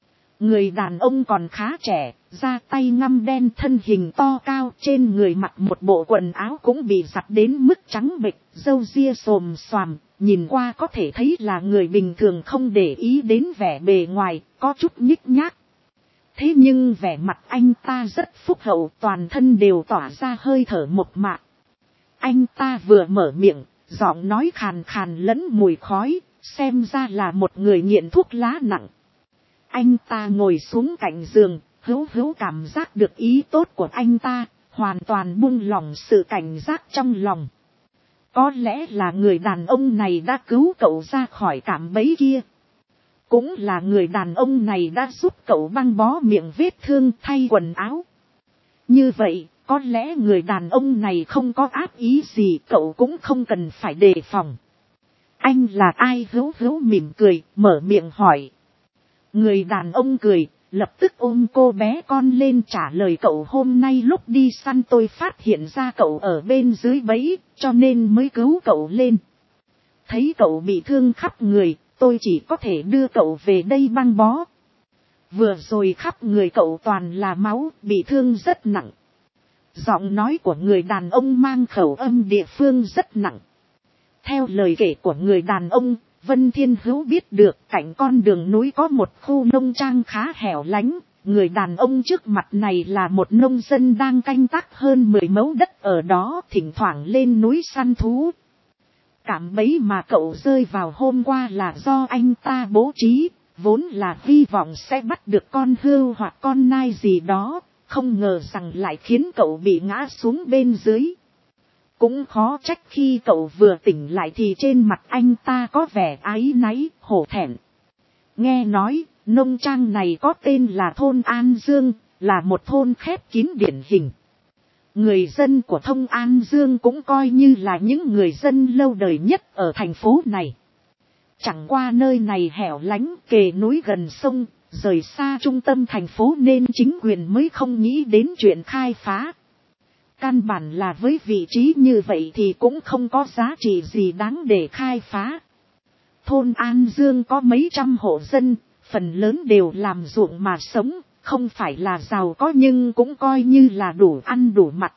Người đàn ông còn khá trẻ, da tay ngăm đen, thân hình to cao, trên người mặc một bộ quần áo cũng bị giặt đến mức trắng bệch, râu ria xồm xoàm, nhìn qua có thể thấy là người bình thường không để ý đến vẻ bề ngoài, có chút nhích nhác. Thế nhưng vẻ mặt anh ta rất phúc hậu, toàn thân đều tỏa ra hơi thở mộc mạc. Anh ta vừa mở miệng, giọng nói khàn khàn lẫn mùi khói, xem ra là một người nghiện thuốc lá nặng. Anh ta ngồi xuống cạnh giường, Hữu cảm giác được ý tốt của anh ta, hoàn toàn buông lỏng sự cảnh giác trong lòng. Có lẽ là người đàn ông này đã cứu cậu ra khỏi cạm bẫy kia. Cũng là người đàn ông này đã giúp cậu băng bó miệng vết thương, thay quần áo. Như vậy, có lẽ người đàn ông này không có ác ý gì, cậu cũng không cần phải đề phòng. Anh là ai? Hữu mỉm cười, mở miệng hỏi. Người đàn ông cười, lập tức ôm cô bé con lên trả lời cậu, hôm nay lúc đi săn tôi phát hiện ra cậu ở bên dưới bẫy, cho nên mới cứu cậu lên. Thấy cậu bị thương khắp người, tôi chỉ có thể đưa cậu về đây băng bó. Vừa rồi khắp người cậu toàn là máu, bị thương rất nặng. Giọng nói của người đàn ông mang khẩu âm địa phương rất nặng. Theo lời kể của người đàn ông, Vân Thiên Hữu biết được cạnh con đường núi có một khu nông trang khá hẻo lánh. Người đàn ông trước mặt này là một nông dân đang canh tác hơn 10 mẫu đất ở đó, thỉnh thoảng lên núi săn thú. Cạm bẫy mà cậu rơi vào hôm qua là do anh ta bố trí, vốn là hy vọng sẽ bắt được con hươu hoặc con nai gì đó, không ngờ rằng lại khiến cậu bị ngã xuống bên dưới. Cũng khó trách khi cậu vừa tỉnh lại thì trên mặt anh ta có vẻ áy náy, hổ thẹn. Nghe nói, nông trang này có tên là thôn An Dương, là một thôn khép kín điển hình. Người dân của thôn An Dương cũng coi như là những người dân lâu đời nhất ở thành phố này. Chẳng qua nơi này hẻo lánh, kề núi gần sông, rời xa trung tâm thành phố nên chính quyền mới không nghĩ đến chuyện khai phá. Căn bản là với vị trí như vậy thì cũng không có giá trị gì đáng để khai phá. Thôn An Dương có mấy trăm hộ dân, phần lớn đều làm ruộng mà sống, không phải là giàu có nhưng cũng coi như là đủ ăn đủ mặc.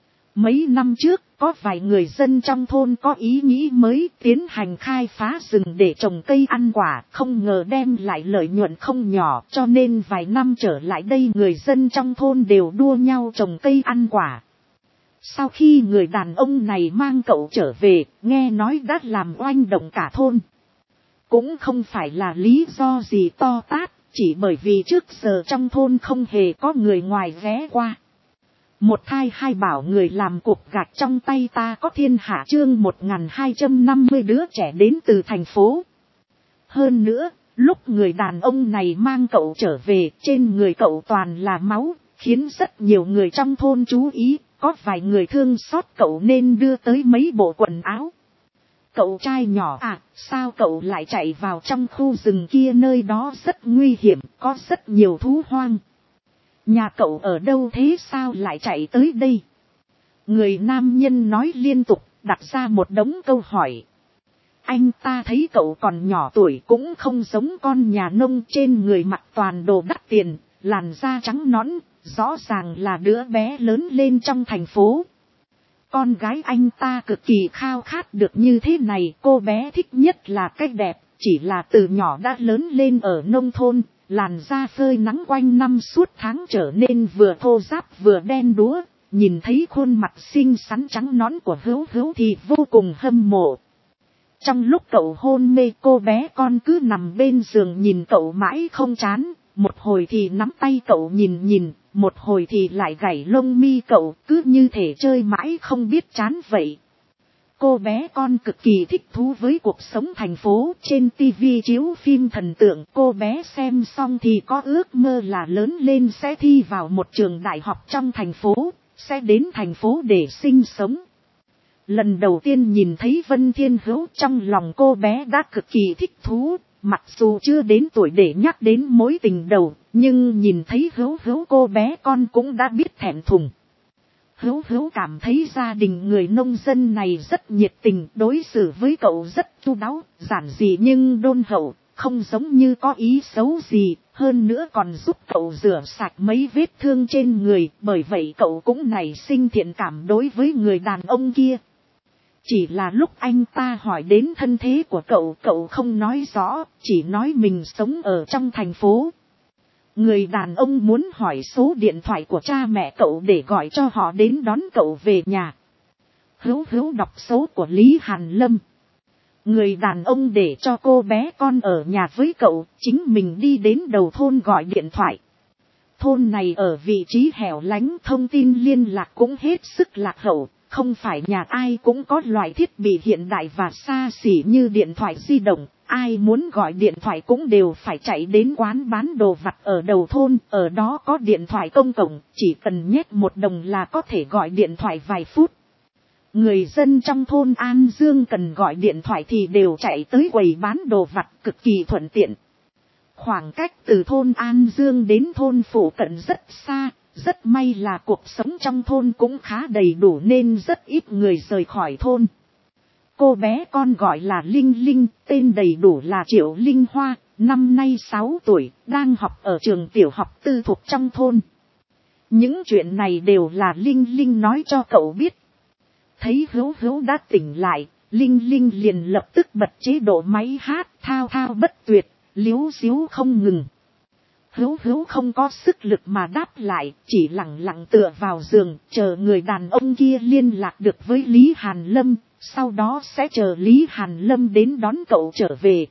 Mấy năm trước, có vài người dân trong thôn có ý nghĩ mới tiến hành khai phá rừng để trồng cây ăn quả, không ngờ đem lại lợi nhuận không nhỏ, cho nên vài năm trở lại đây người dân trong thôn đều đua nhau trồng cây ăn quả. Sau khi người đàn ông này mang cậu trở về, nghe nói đã làm oanh động cả thôn. Cũng không phải là lý do gì to tát, chỉ bởi vì trước giờ trong thôn không hề có người ngoài ghé qua. Một thai hai bảo người làm cục gạch trong tay ta có thiên hạ chương 1250 đứa trẻ đến từ thành phố. Hơn nữa, lúc người đàn ông này mang cậu trở về, trên người cậu toàn là máu, khiến rất nhiều người trong thôn chú ý. có vài người thương xót cậu nên đưa tới mấy bộ quần áo. Cậu trai nhỏ à, sao cậu lại chạy vào trong khu rừng kia, nơi đó rất nguy hiểm, có rất nhiều thú hoang. Nhà cậu ở đâu thế, sao lại chạy tới đây? Người nam nhân nói liên tục, đặt ra một đống câu hỏi. Anh ta thấy cậu còn nhỏ tuổi, cũng không giống con nhà nông, trên người mặc toàn đồ đắt tiền, làn da trắng nõn, rõ ràng là đứa bé lớn lên trong thành phố. Con gái anh ta cực kỳ khao khát được như thế này, cô bé thích nhất là cái đẹp, chỉ là từ nhỏ đã lớn lên ở nông thôn, làn da phơi nắng quanh năm suốt tháng trở nên vừa thô ráp vừa đen đúa, nhìn thấy khuôn mặt xinh xắn trắng nõn của Hữu Hữu thì vô cùng hâm mộ. Trong lúc cậu hôn mê, cô bé con cứ nằm bên giường nhìn cậu mãi không chán, một hồi thì nắm tay cậu nhìn, một hồi thì lại gảy lông mi cậu, cứ như thể chơi mãi không biết chán vậy. Cô bé con cực kỳ thích thú với cuộc sống thành phố, trên tivi chiếu phim thần tượng, cô bé xem xong thì có ước mơ là lớn lên sẽ thi vào một trường đại học trong thành phố, sẽ đến thành phố để sinh sống. Lần đầu tiên nhìn thấy Vân Thiên Hữu, trong lòng cô bé đã cực kỳ thích thú, mặc dù chưa đến tuổi để nhắc đến mối tình đầu, nhưng nhìn thấy Hữu Hữu cô bé con cũng đã biết thẹn thùng. Hữu Hữu cảm thấy gia đình người nông dân này rất nhiệt tình, đối xử với cậu rất chu đáo, giản dị nhưng đôn hậu, không giống như có ý xấu gì, hơn nữa còn giúp cậu rửa sạch mấy vết thương trên người, bởi vậy cậu cũng nảy sinh thiện cảm đối với người đàn ông kia. Chỉ là lúc anh ta hỏi đến thân thế của cậu, cậu không nói rõ, chỉ nói mình sống ở trong thành phố. Người đàn ông muốn hỏi số điện thoại của cha mẹ cậu để gọi cho họ đến đón cậu về nhà. Hữu Hữu đọc số của Lý Hàn Lâm. Người đàn ông để cho cô bé con ở nhà với cậu, chính mình đi đến đầu thôn gọi điện thoại. Thôn này ở vị trí hẻo lánh, thông tin liên lạc cũng hết sức lạc hậu. Không phải nhà ai cũng có loại thiết bị hiện đại và xa xỉ như điện thoại di động, ai muốn gọi điện thoại cũng đều phải chạy đến quán bán đồ vặt ở đầu thôn, ở đó có điện thoại công cộng, chỉ cần nhét 1 đồng là có thể gọi điện thoại vài phút. Người dân trong thôn An Dương cần gọi điện thoại thì đều chạy tới quầy bán đồ vặt, cực kỳ thuận tiện. Khoảng cách từ thôn An Dương đến thôn phụ cận rất xa. Rất may là cuộc sống trong thôn cũng khá đầy đủ nên rất ít người rời khỏi thôn. Cô bé con gọi là Linh Linh, tên đầy đủ là Triệu Linh Hoa, năm nay 6 tuổi, đang học ở trường tiểu học tư thục trong thôn. Những chuyện này đều là Linh Linh nói cho cậu biết. Thấy Hữu Hữu đã tỉnh lại, Linh Linh liền lập tức bật chế độ máy hát, thao thao bất tuyệt, líu xíu không ngừng. Hữu Hữu không có sức lực mà đáp lại, chỉ lặng lặng tựa vào giường, chờ người đàn ông kia liên lạc được với Lý Hàn Lâm, sau đó sẽ chờ Lý Hàn Lâm đến đón cậu trở về.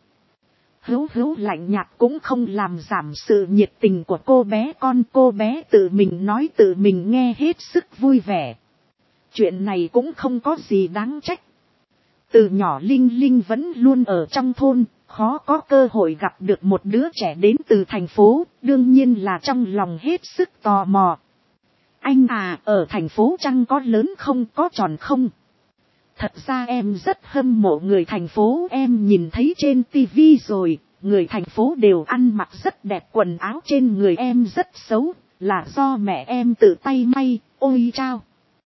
Hữu Hữu lạnh nhạt cũng không làm giảm sự nhiệt tình của cô bé tự mình nói tự mình nghe hết sức vui vẻ. Chuyện này cũng không có gì đáng trách. Từ nhỏ Linh Linh vẫn luôn ở trong thôn, khó có cơ hội gặp được một đứa trẻ đến từ thành phố, đương nhiên là trong lòng hết sức tò mò. Anh à, ở thành phố chăng có lớn không, có tròn không? Thật ra em rất hâm mộ người thành phố, em nhìn thấy trên tivi rồi, người thành phố đều ăn mặc rất đẹp, quần áo trên người em rất xấu, là do mẹ em tự tay may, ôi chao.